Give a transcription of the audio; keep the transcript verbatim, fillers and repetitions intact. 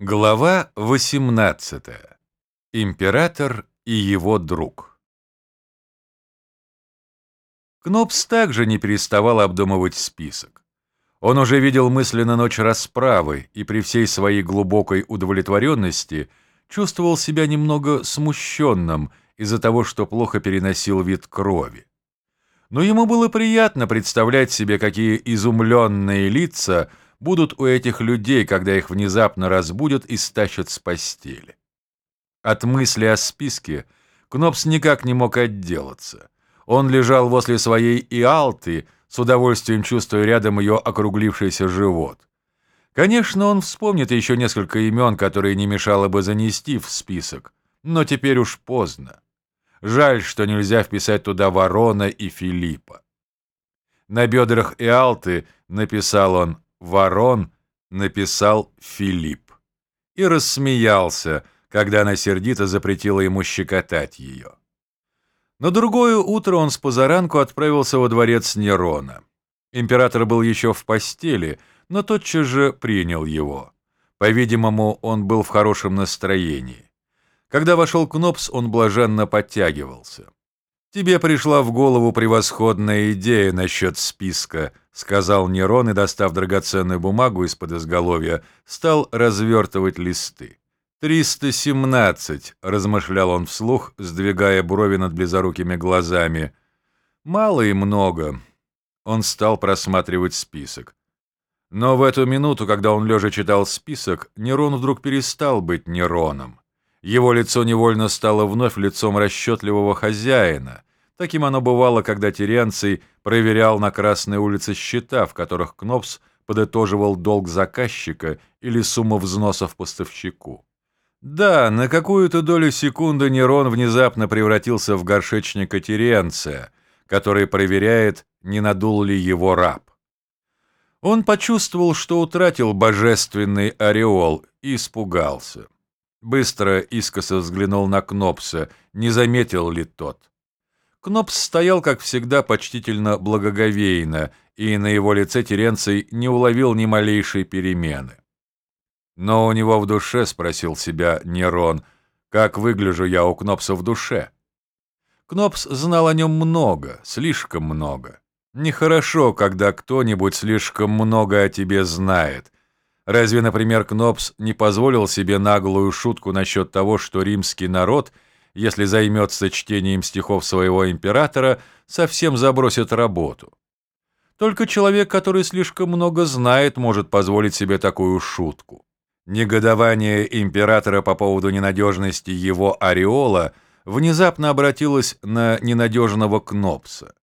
Глава восемнадцатая. Император и его друг. Кнопс также не переставал обдумывать список. Он уже видел мысленно ночь расправы и при всей своей глубокой удовлетворенности чувствовал себя немного смущенным из-за того, что плохо переносил вид крови. Но ему было приятно представлять себе, какие изумленные лица будут у этих людей, когда их внезапно разбудят и стащат с постели. От мысли о списке Кнопс никак не мог отделаться. Он лежал возле своей Иалты, с удовольствием чувствуя рядом ее округлившийся живот. Конечно, он вспомнит еще несколько имен, которые не мешало бы занести в список, но теперь уж поздно. Жаль, что нельзя вписать туда Ворона и Филиппа. На бедрах Иалты написал он «Ворон», написал «Филипп» и рассмеялся, когда она сердито запретила ему щекотать ее. На другое утро он спозаранку отправился во дворец Нерона. Император был еще в постели, но тотчас же принял его. По-видимому, он был в хорошем настроении. Когда вошел Кнопс, он блаженно подтягивался. «Тебе пришла в голову превосходная идея насчет списка», — сказал Нерон и, достав драгоценную бумагу из-под изголовья, стал развертывать листы. «Триста семнадцать», — размышлял он вслух, сдвигая брови над близорукими глазами. «Мало и много». Он стал просматривать список. Но в эту минуту, когда он лежа читал список, Нерон вдруг перестал быть Нероном. Его лицо невольно стало вновь лицом расчетливого хозяина. Таким оно бывало, когда Теренций проверял на Красной улице счета, в которых Кнопс подытоживал долг заказчика или сумму взносов поставщику. Да, на какую-то долю секунды Нерон внезапно превратился в горшечника Теренция, который проверяет, не надул ли его раб. Он почувствовал, что утратил божественный ореол, и испугался. Быстро искоса взглянул на Кнопса, не заметил ли тот. Кнопс стоял, как всегда, почтительно благоговейно, и на его лице Теренций не уловил ни малейшей перемены. «Но у него в душе, — спросил себя Нерон, — как выгляжу я у Кнопса в душе?» Кнопс знал о нем много, слишком много. Нехорошо, когда кто-нибудь слишком много о тебе знает. Разве, например, Кнопс не позволил себе наглую шутку насчет того, что римский народ, если займется чтением стихов своего императора, совсем забросит работу? Только человек, который слишком много знает, может позволить себе такую шутку. Негодование императора по поводу ненадежности его ореола внезапно обратилось на ненадежного Кнопса.